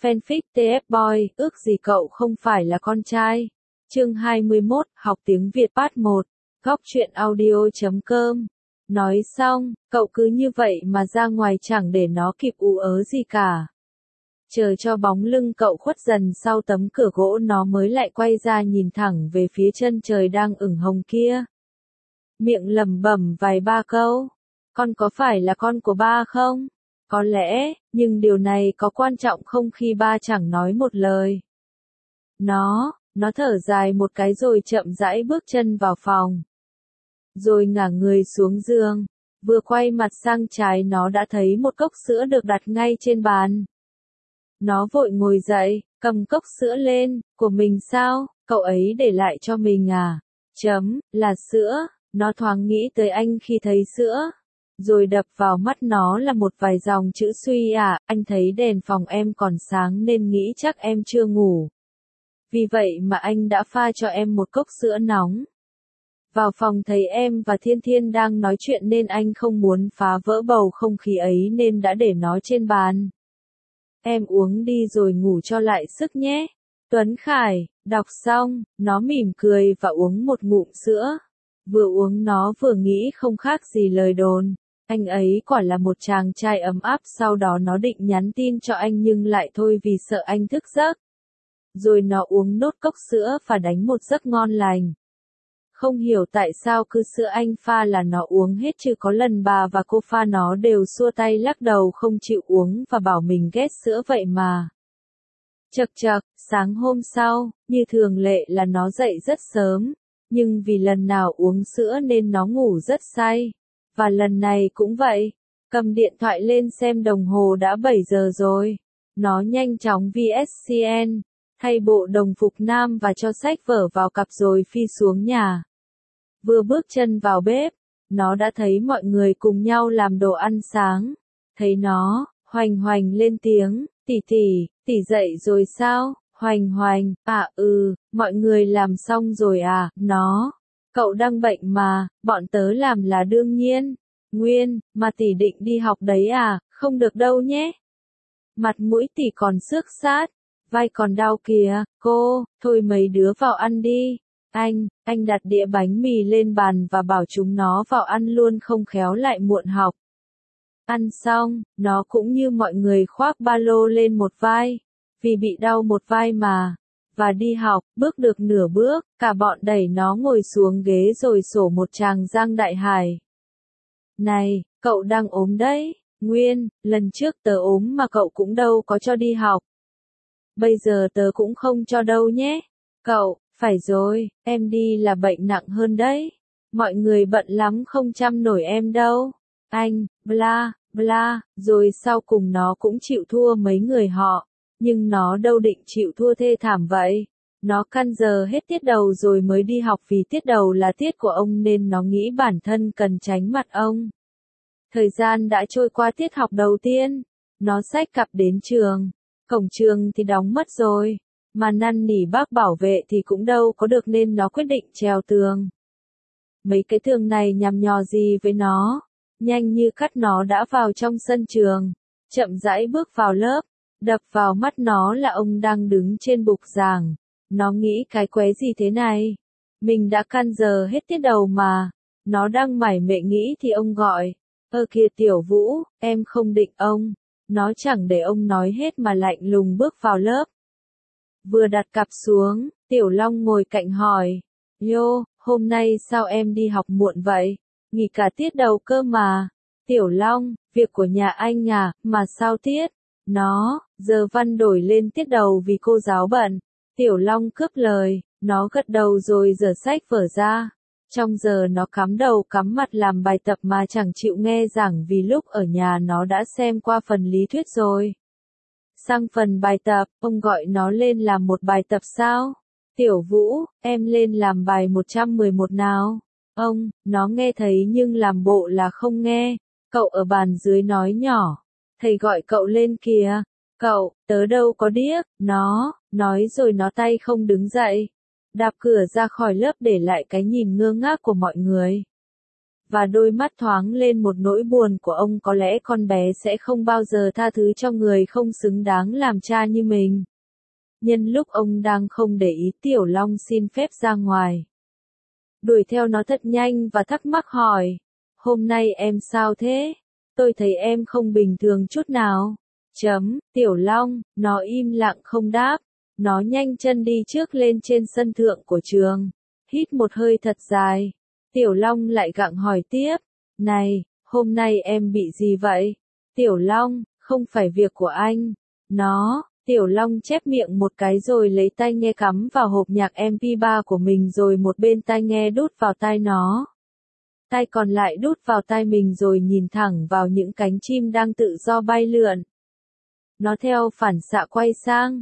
Fanfic TF Boy, ước gì cậu không phải là con trai. Chương 21, học tiếng Việt Part 1, góc truyện audio.com. Nói xong, cậu cứ như vậy mà ra ngoài chẳng để nó kịp ú ớ gì cả. Chờ cho bóng lưng cậu khuất dần sau tấm cửa gỗ nó mới lại quay ra nhìn thẳng về phía chân trời đang ửng hồng kia. Miệng lẩm bẩm vài ba câu. Con có phải là con của ba không? Có lẽ, nhưng điều này có quan trọng không khi ba chẳng nói một lời. Nó thở dài một cái rồi chậm rãi bước chân vào phòng. Rồi ngả người xuống giường, vừa quay mặt sang trái nó đã thấy một cốc sữa được đặt ngay trên bàn. Nó vội ngồi dậy, cầm cốc sữa lên, của mình sao, cậu ấy để lại cho mình à? Là sữa, nó thoáng nghĩ tới anh khi thấy sữa. Rồi đập vào mắt nó là một vài dòng chữ suy à, anh thấy đèn phòng em còn sáng nên nghĩ chắc em chưa ngủ. Vì vậy mà anh đã pha cho em một cốc sữa nóng. Vào phòng thấy em và Thiên Thiên đang nói chuyện nên anh không muốn phá vỡ bầu không khí ấy nên đã để nó trên bàn. Em uống đi rồi ngủ cho lại sức nhé. Tuấn Khải, đọc xong, nó mỉm cười và uống một ngụm sữa. Vừa uống nó vừa nghĩ không khác gì lời đồn. Anh ấy quả là một chàng trai ấm áp, sau đó nó định nhắn tin cho anh nhưng lại thôi vì sợ anh thức giấc. Rồi nó uống nốt cốc sữa và đánh một giấc ngon lành. Không hiểu tại sao cứ sữa anh pha là nó uống hết chứ có lần bà và cô pha nó đều xua tay lắc đầu không chịu uống và bảo mình ghét sữa vậy mà. Chậc chậc, sáng hôm sau, như thường lệ là nó dậy rất sớm, nhưng vì lần nào uống sữa nên nó ngủ rất say. Và lần này cũng vậy, cầm điện thoại lên xem đồng hồ đã 7 giờ rồi. Nó nhanh chóng VSCN, thay bộ đồng phục nam và cho sách vở vào cặp rồi phi xuống nhà. Vừa bước chân vào bếp, nó đã thấy mọi người cùng nhau làm đồ ăn sáng. Thấy nó, Hoành Hoành lên tiếng, tỷ dậy rồi sao? Hoành Hoành, mọi người làm xong rồi à? Cậu đang bệnh mà, bọn tớ làm là đương nhiên. Nguyên, mà tỷ định đi học đấy à, không được đâu nhé. Mặt mũi tỷ còn xước xát, vai còn đau kìa, thôi mấy đứa vào ăn đi. Anh đặt đĩa bánh mì lên bàn và bảo chúng nó vào ăn luôn không khéo lại muộn học. Ăn xong, nó cũng như mọi người khoác ba lô lên một vai, vì bị đau một vai mà. Và đi học, bước được nửa bước, cả bọn đẩy nó ngồi xuống ghế rồi sổ một tràng Giang Đại Hải. Này, cậu đang ốm đấy, Nguyên, lần trước tớ ốm mà cậu cũng đâu có cho đi học. Bây giờ tớ cũng không cho đâu nhé. Cậu, phải rồi, em đi là bệnh nặng hơn đấy. Mọi người bận lắm không chăm nổi em đâu. Anh, bla, bla, rồi sau cùng nó cũng chịu thua mấy người họ. Nhưng nó đâu định chịu thua thê thảm vậy. Nó căn giờ hết tiết đầu rồi mới đi học vì tiết đầu là tiết của ông nên nó nghĩ bản thân cần tránh mặt ông. Thời gian đã trôi qua tiết học đầu tiên. Nó xách cặp đến trường. Cổng trường thì đóng mất rồi. Mà năn nỉ bác bảo vệ thì cũng đâu có được nên nó quyết định trèo tường. Mấy cái tường này nhằm nhò gì với nó. Nhanh như cắt nó đã vào trong sân trường. Chậm rãi bước vào lớp. Đập vào mắt nó là ông đang đứng trên bục giảng. Nó nghĩ cái quái gì thế này? Mình đã căn giờ hết tiết đầu mà. Nó đang mải mệ nghĩ thì ông gọi. Kìa Tiểu Vũ, em không định ông. Nó chẳng để ông nói hết mà lạnh lùng bước vào lớp. Vừa đặt cặp xuống, Tiểu Long ngồi cạnh hỏi. Hôm nay sao em đi học muộn vậy? Nghỉ cả tiết đầu cơ mà. Tiểu Long, việc của nhà anh à, mà sao tiết? Giờ văn đổi lên tiết đầu vì cô giáo bận. Tiểu Long cướp lời, nó gật đầu rồi giở sách vở ra. Trong giờ nó cắm đầu cắm mặt làm bài tập mà chẳng chịu nghe giảng vì lúc ở nhà nó đã xem qua phần lý thuyết rồi. Sang phần bài tập, ông gọi nó lên làm một bài tập sao? Tiểu Vũ, em lên làm bài 111 nào? Nó nghe thấy nhưng làm bộ là không nghe. Cậu ở bàn dưới nói nhỏ. Thầy gọi cậu lên kìa. Cậu, tớ đâu có điếc, nó, nói rồi nó tay không đứng dậy. Đạp cửa ra khỏi lớp để lại cái nhìn ngơ ngác của mọi người. và đôi mắt thoáng lên một nỗi buồn của ông, có lẽ con bé sẽ không bao giờ tha thứ cho người không xứng đáng làm cha như mình. Nhân lúc ông đang không để ý, Tiểu Long xin phép ra ngoài. Đuổi theo nó thật nhanh và thắc mắc hỏi, hôm nay em sao thế? Tôi thấy em không bình thường chút nào. Tiểu Long, nó im lặng không đáp. Nó nhanh chân đi trước lên trên sân thượng của trường. Hít một hơi thật dài. Tiểu Long lại gặng hỏi tiếp. Này, hôm nay em bị gì vậy? Tiểu Long, không phải việc của anh. Tiểu Long chép miệng một cái rồi lấy tai nghe cắm vào hộp nhạc MP3 của mình, rồi một bên tai nghe đút vào tai nó. Tai còn lại đút vào tai mình rồi nhìn thẳng vào những cánh chim đang tự do bay lượn. Nó theo phản xạ quay sang.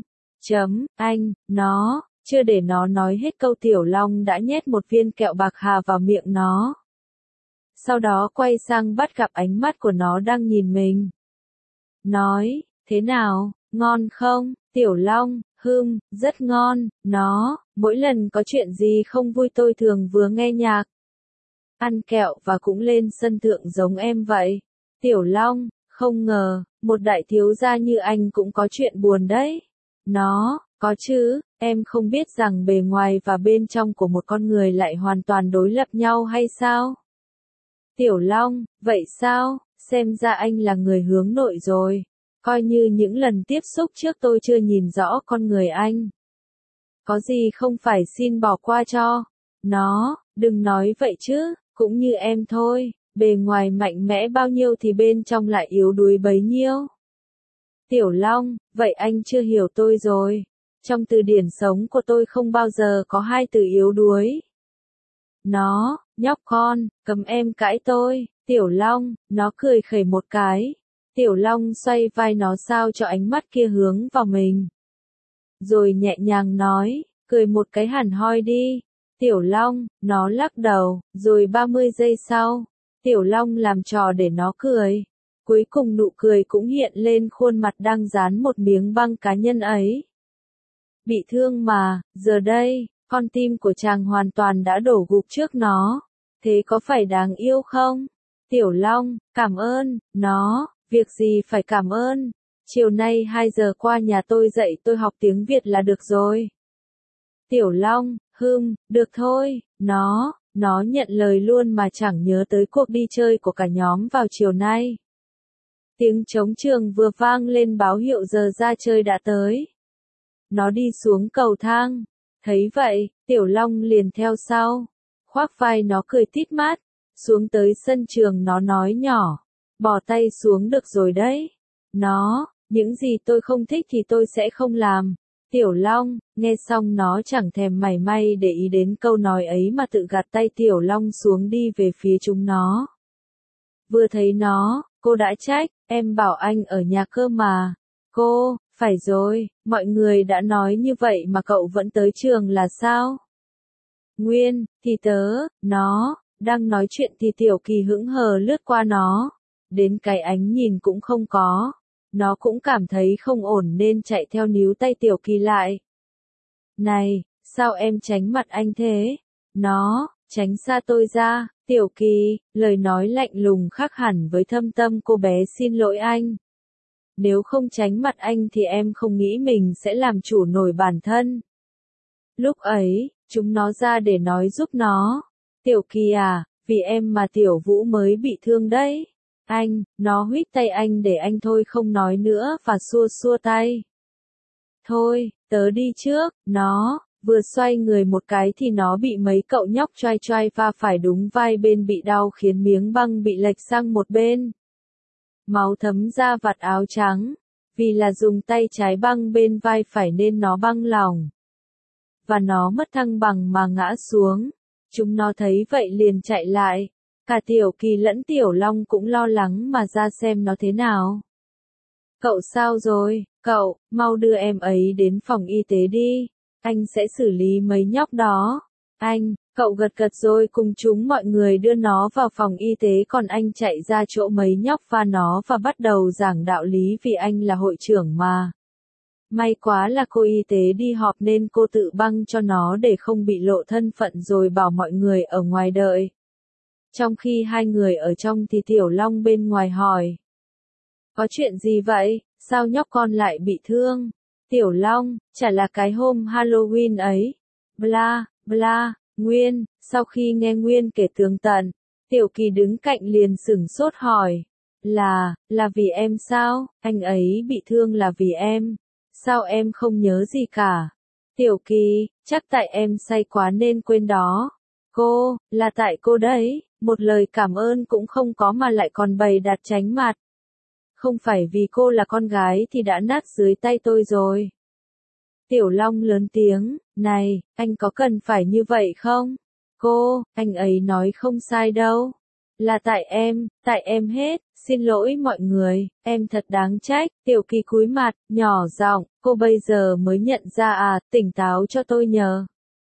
Chưa để nó nói hết câu, Tiểu Long đã nhét một viên kẹo bạc hà vào miệng nó. Sau đó quay sang bắt gặp ánh mắt của nó đang nhìn mình. Nói, thế nào, ngon không? Tiểu Long, rất ngon. Mỗi lần có chuyện gì không vui tôi thường vừa nghe nhạc, ăn kẹo và cũng lên sân thượng giống em vậy. Tiểu Long, không ngờ, một đại thiếu gia như anh cũng có chuyện buồn đấy. Có chứ, em không biết rằng bề ngoài và bên trong của một con người lại hoàn toàn đối lập nhau hay sao? Tiểu Long, vậy sao? Xem ra anh là người hướng nội rồi. Coi như những lần tiếp xúc trước tôi chưa nhìn rõ con người anh. Có gì không phải xin bỏ qua cho. Đừng nói vậy chứ, cũng như em thôi, bề ngoài mạnh mẽ bao nhiêu thì bên trong lại yếu đuối bấy nhiêu. Tiểu Long, vậy anh chưa hiểu tôi rồi. Trong từ điển sống của tôi không bao giờ có hai từ yếu đuối. Nhóc con, cấm em cãi tôi. Tiểu Long, nó cười khẩy một cái. Tiểu Long xoay vai nó sao cho ánh mắt kia hướng vào mình. Rồi nhẹ nhàng nói, cười một cái hẳn hoi đi. Tiểu Long, nó lắc đầu, rồi 30 giây sau, Tiểu Long làm trò để nó cười. Cuối cùng nụ cười cũng hiện lên khuôn mặt đang dán một miếng băng cá nhân ấy. Bị thương mà, giờ đây, con tim của chàng hoàn toàn đã đổ gục trước nó. Thế có phải đáng yêu không? Tiểu Long, cảm ơn, việc gì phải cảm ơn. Chiều nay 2 giờ qua nhà tôi dạy tôi học tiếng Việt là được rồi. Tiểu Long, được thôi, nó nhận lời luôn mà chẳng nhớ tới cuộc đi chơi của cả nhóm vào chiều nay. Tiếng trống trường vừa vang lên báo hiệu giờ ra chơi đã tới. Nó đi xuống cầu thang. Thấy vậy, Tiểu Long liền theo sau. Khoác vai nó cười tít mắt. Xuống tới sân trường nó nói nhỏ. Bỏ tay xuống được rồi đấy. Những gì tôi không thích thì tôi sẽ không làm. Tiểu Long, nghe xong nó chẳng thèm mảy may để ý đến câu nói ấy mà tự gạt tay Tiểu Long xuống đi về phía chúng nó. Vừa thấy nó, cô đã trách, em bảo anh ở nhà cơ mà. Cô, phải rồi, mọi người đã nói như vậy mà cậu vẫn tới trường là sao? Nguyên, thì nó, đang nói chuyện thì Tiểu Kỳ hững hờ lướt qua nó. Đến cái ánh nhìn cũng không có. Nó cũng cảm thấy không ổn nên chạy theo níu tay Tiểu Kỳ lại. Này, sao em tránh mặt anh thế? Tránh xa tôi ra. Tiểu Kỳ, lời nói lạnh lùng khác hẳn với thâm tâm cô bé, xin lỗi anh. Nếu không tránh mặt anh thì em không nghĩ mình sẽ làm chủ nổi bản thân. Lúc ấy, chúng nó ra để nói giúp nó. Tiểu Kỳ à, vì em mà Tiểu Vũ mới bị thương đấy. Nó huýt tay anh để anh thôi không nói nữa và xua xua tay. Thôi, tớ đi trước. Nó vừa xoay người một cái thì nó bị mấy cậu nhóc choai choai va phải đúng vai bên bị đau khiến miếng băng bị lệch sang một bên. Máu thấm ra vạt áo trắng. Vì là dùng tay trái băng bên vai phải nên nó băng lỏng. Và nó mất thăng bằng mà ngã xuống. Chúng nó thấy vậy liền chạy lại. Cả Tiểu Kỳ lẫn Tiểu Long cũng lo lắng mà ra xem nó thế nào. Cậu sao rồi? Cậu, mau đưa em ấy đến phòng y tế đi. Anh sẽ xử lý mấy nhóc đó. Cậu gật gật rồi cùng chúng mọi người đưa nó vào phòng y tế, còn anh chạy ra chỗ mấy nhóc va nó và bắt đầu giảng đạo lý vì anh là hội trưởng mà. May quá là cô y tế đi họp nên cô tự băng cho nó để không bị lộ thân phận rồi bảo mọi người ở ngoài đợi. Trong khi hai người ở trong thì Tiểu Long bên ngoài hỏi. Có chuyện gì vậy, sao nhóc con lại bị thương? Tiểu Long, chả là cái hôm Halloween ấy. Bla, bla, Nguyên, sau khi nghe Nguyên kể tường tận, Tiểu Kỳ đứng cạnh liền sửng sốt hỏi. Là vì em sao? Anh ấy bị thương là vì em. Sao em không nhớ gì cả? Tiểu Kỳ, chắc tại em say quá nên quên đó. Cô, là tại cô đấy, một lời cảm ơn cũng không có mà lại còn bày đặt tránh mặt. Không phải vì cô là con gái thì đã nát dưới tay tôi rồi. Tiểu Long lớn tiếng, này, anh có cần phải như vậy không? Cô, anh ấy nói không sai đâu. Là tại em hết, xin lỗi mọi người, em thật đáng trách. Tiểu Kỳ cúi mặt, nhỏ giọng, cô bây giờ mới nhận ra à, tỉnh táo cho tôi nhờ.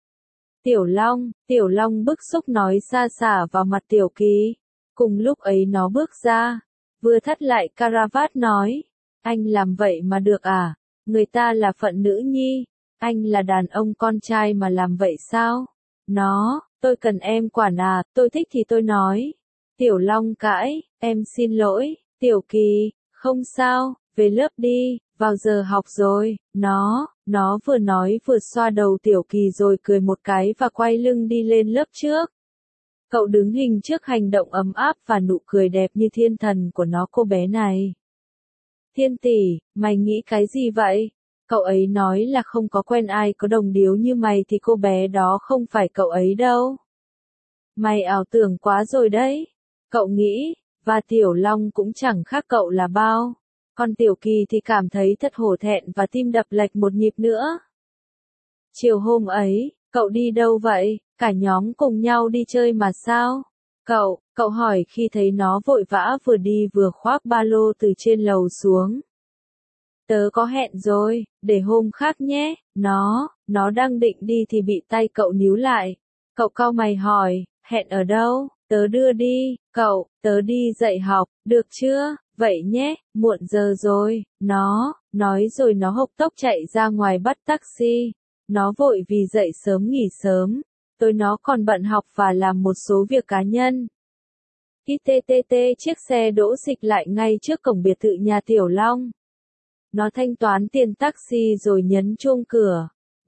Tiểu Long bức xúc nói xa xả vào mặt Tiểu Kỳ. Cùng lúc ấy nó bước ra, vừa thắt lại caravat nói, anh làm vậy mà được à? Người ta là phận nữ nhi, anh là đàn ông con trai mà làm vậy sao? Tôi cần em quản à, tôi thích thì tôi nói. Tiểu Long cãi, em xin lỗi, Tiểu Kỳ, không sao, về lớp đi, vào giờ học rồi, nó vừa nói vừa xoa đầu Tiểu Kỳ rồi cười một cái và quay lưng đi lên lớp trước. Cậu đứng hình trước hành động ấm áp và nụ cười đẹp như thiên thần của nó cô bé này. Thiên tỷ, mày nghĩ cái gì vậy? Cậu ấy nói là không có quen ai có đồng điếu như mày thì cô bé đó không phải cậu ấy đâu. Mày ảo tưởng quá rồi đấy. Cậu nghĩ, và Tiểu Long cũng chẳng khác cậu là bao. Còn Tiểu Kỳ thì cảm thấy thật hổ thẹn và tim đập lệch một nhịp nữa. Chiều hôm ấy, cậu đi đâu vậy? Cả nhóm cùng nhau đi chơi mà sao? Cậu hỏi khi thấy nó vội vã vừa đi vừa khoác ba lô từ trên lầu xuống. Tớ có hẹn rồi, để hôm khác nhé. Nó đang định đi thì bị tay cậu níu lại. Cậu cau mày hỏi, hẹn ở đâu? Tớ đưa đi, tớ đi dạy học, được chưa? Vậy nhé, muộn giờ rồi. Nó nói rồi nó hộc tốc chạy ra ngoài bắt taxi. Nó vội vì dậy sớm nghỉ sớm. Tối nó còn bận học và làm một số việc cá nhân. ITTT chiếc xe đỗ xịch lại ngay trước cổng biệt thự nhà Tiểu Long. Nó thanh toán tiền taxi rồi nhấn chuông cửa.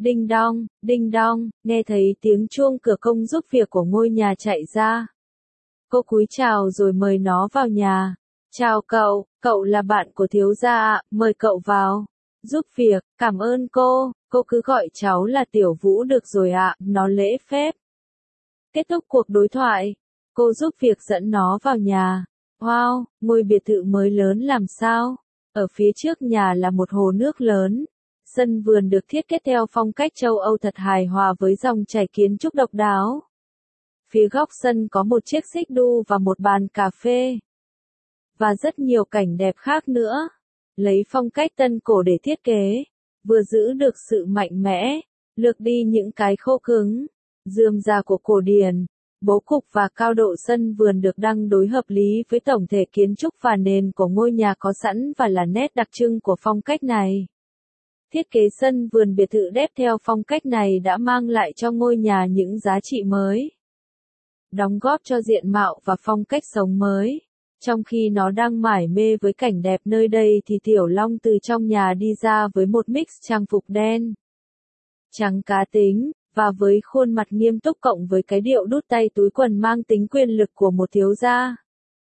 Đinh đong, nghe thấy tiếng chuông cửa công giúp việc của ngôi nhà chạy ra. Cô cúi chào rồi mời nó vào nhà. Chào cậu là bạn của thiếu gia ạ, mời cậu vào. Giúp việc, cảm ơn cô cứ gọi cháu là Tiểu Vũ được rồi ạ, nó lễ phép. Kết thúc cuộc đối thoại, cô giúp việc dẫn nó vào nhà. Wow, ngôi biệt thự mới lớn làm sao? Ở phía trước nhà là một hồ nước lớn. Sân vườn được thiết kế theo phong cách châu Âu thật hài hòa với dòng chảy kiến trúc độc đáo. Phía góc sân có một chiếc xích đu và một bàn cà phê. Và rất nhiều cảnh đẹp khác nữa. Lấy phong cách tân cổ để thiết kế, vừa giữ được sự mạnh mẽ, lược đi những cái khô cứng, rườm rà của cổ điển. Bố cục và cao độ sân vườn được đăng đối hợp lý với tổng thể kiến trúc và nền của ngôi nhà có sẵn và là nét đặc trưng của phong cách này. Thiết kế sân vườn biệt thự đẹp theo phong cách này đã mang lại cho ngôi nhà những giá trị mới, đóng góp cho diện mạo và phong cách sống mới. Trong khi nó đang mải mê với cảnh đẹp nơi đây thì Tiểu Long từ trong nhà đi ra với một mix trang phục đen, trắng cá tính, và với khuôn mặt nghiêm túc cộng với cái điệu đút tay túi quần mang tính quyền lực của một thiếu gia.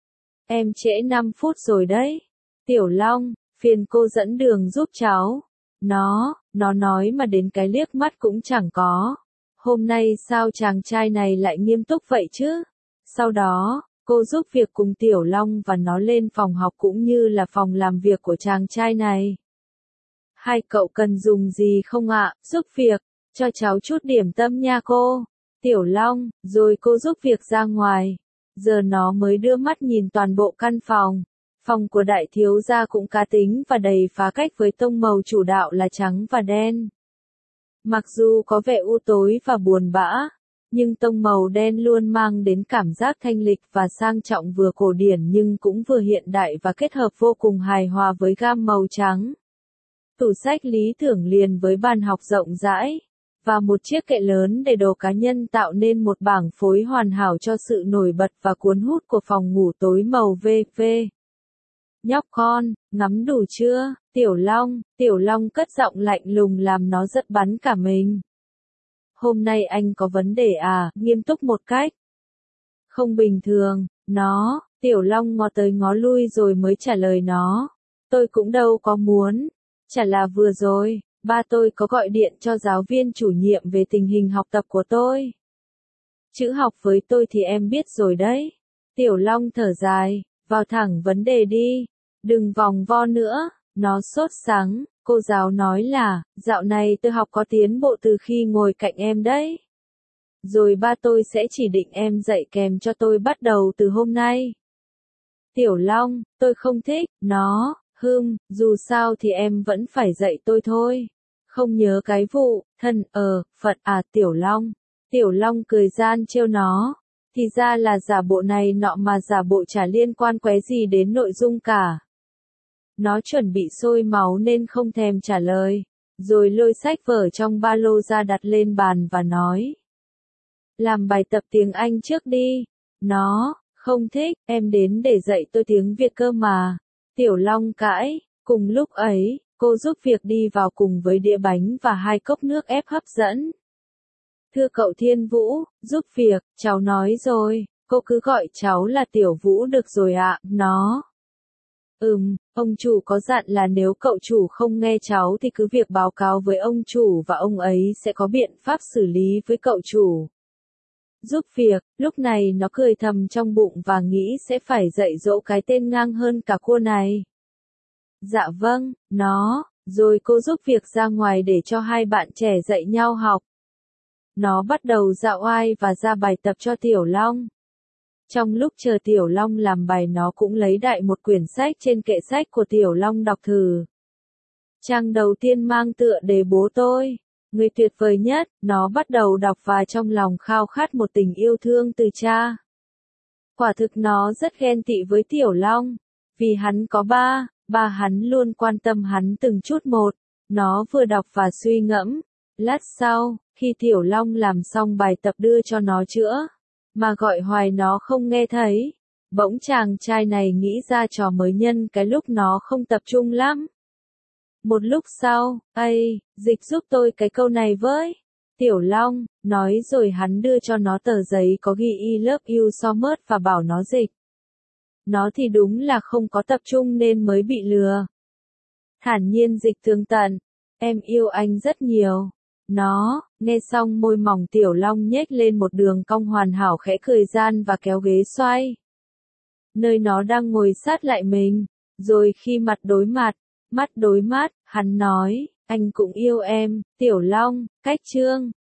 Em trễ 5 phút rồi đấy. Tiểu Long, phiền cô dẫn đường giúp cháu. Nó nói mà đến cái liếc mắt cũng chẳng có. Hôm nay sao chàng trai này lại nghiêm túc vậy chứ? Sau đó, cô giúp việc cùng Tiểu Long và nó lên phòng học cũng như là phòng làm việc của chàng trai này. Hai cậu cần dùng gì không ạ? Giúp việc, cho cháu chút điểm tâm nha cô. Tiểu Long, rồi cô giúp việc ra ngoài. Giờ nó mới đưa mắt nhìn toàn bộ căn phòng. Phòng của đại thiếu gia cũng cá tính và đầy phá cách với tông màu chủ đạo là trắng và đen. Mặc dù có vẻ u tối và buồn bã, nhưng tông màu đen luôn mang đến cảm giác thanh lịch và sang trọng, vừa cổ điển nhưng cũng vừa hiện đại và kết hợp vô cùng hài hòa với gam màu trắng. Tủ sách lý tưởng liền với bàn học rộng rãi. và một chiếc kệ lớn để đồ cá nhân tạo nên một bảng phối hoàn hảo cho sự nổi bật và cuốn hút của phòng ngủ tối màu VV. Nhóc con, ngắm đủ chưa? Tiểu Long cất giọng lạnh lùng làm nó giật bắn cả mình. Hôm nay anh có vấn đề à? Nghiêm túc một cách không bình thường, Tiểu Long ngó tới ngó lui rồi mới trả lời nó. Tôi cũng đâu có muốn. Chả là vừa rồi, ba tôi có gọi điện cho giáo viên chủ nhiệm về tình hình học tập của tôi. Chữ học với tôi thì em biết rồi đấy. Tiểu Long thở dài, vào thẳng vấn đề đi. Đừng vòng vo nữa, nó sốt sắng. Cô giáo nói là, dạo này tôi học có tiến bộ từ khi ngồi cạnh em đấy. Rồi ba tôi sẽ chỉ định em dạy kèm cho tôi bắt đầu từ hôm nay. Tiểu Long, tôi không thích, dù sao thì em vẫn phải dạy tôi thôi. Không nhớ cái vụ, phận à Tiểu Long. Tiểu Long cười gian trêu nó. Thì ra là giả bộ này nọ mà giả bộ chả liên quan qué gì đến nội dung cả. Nó chuẩn bị sôi máu nên không thèm trả lời. Rồi lôi sách vở trong ba lô ra đặt lên bàn và nói. Làm bài tập tiếng Anh trước đi. Nó, không thích, em đến để dạy tôi tiếng Việt cơ mà. Tiểu Long cãi, cùng lúc ấy, cô giúp việc đi vào cùng với đĩa bánh và 2 cốc nước ép hấp dẫn. Thưa cậu Thiên Vũ, giúp việc, cháu nói rồi, cô cứ gọi cháu là Tiểu Vũ được rồi ạ, ông chủ có dặn là nếu cậu chủ không nghe cháu thì cứ việc báo cáo với ông chủ và ông ấy sẽ có biện pháp xử lý với cậu chủ. Giúp việc, lúc này nó cười thầm trong bụng và nghĩ sẽ phải dạy dỗ cái tên ngang hơn cả cô này. Dạ vâng, rồi cô giúp việc ra ngoài để cho 2 bạn trẻ dạy nhau học. Nó bắt đầu dạo oai và ra bài tập cho Tiểu Long. Trong lúc chờ Tiểu Long làm bài nó cũng lấy đại một quyển sách trên kệ sách của Tiểu Long đọc thử. Trang đầu tiên mang tựa đề Bố tôi, người tuyệt vời nhất, nó bắt đầu đọc và trong lòng khao khát một tình yêu thương từ cha. Quả thực nó rất ghen tị với Tiểu Long, vì hắn có ba hắn luôn quan tâm hắn từng chút một. Nó vừa đọc và suy ngẫm. Lát sau, khi Tiểu Long làm xong bài tập đưa cho nó chữa, mà gọi hoài nó không nghe thấy. Bỗng chàng trai này nghĩ ra trò mới nhân cái lúc nó không tập trung lắm. Một lúc sau, dịch giúp tôi cái câu này với. Tiểu Long, nói rồi hắn đưa cho nó tờ giấy có ghi I love you so much và bảo nó dịch. Nó thì đúng là không có tập trung nên mới bị lừa. Thản nhiên dịch tường tận. Em yêu anh rất nhiều. Nghe xong môi mỏng Tiểu Long nhếch lên một đường cong hoàn hảo khẽ cười gian và kéo ghế xoay. Nơi nó đang ngồi sát lại mình. Rồi khi mặt đối mắt, hắn nói, anh cũng yêu em, Tiểu Long, cách chương.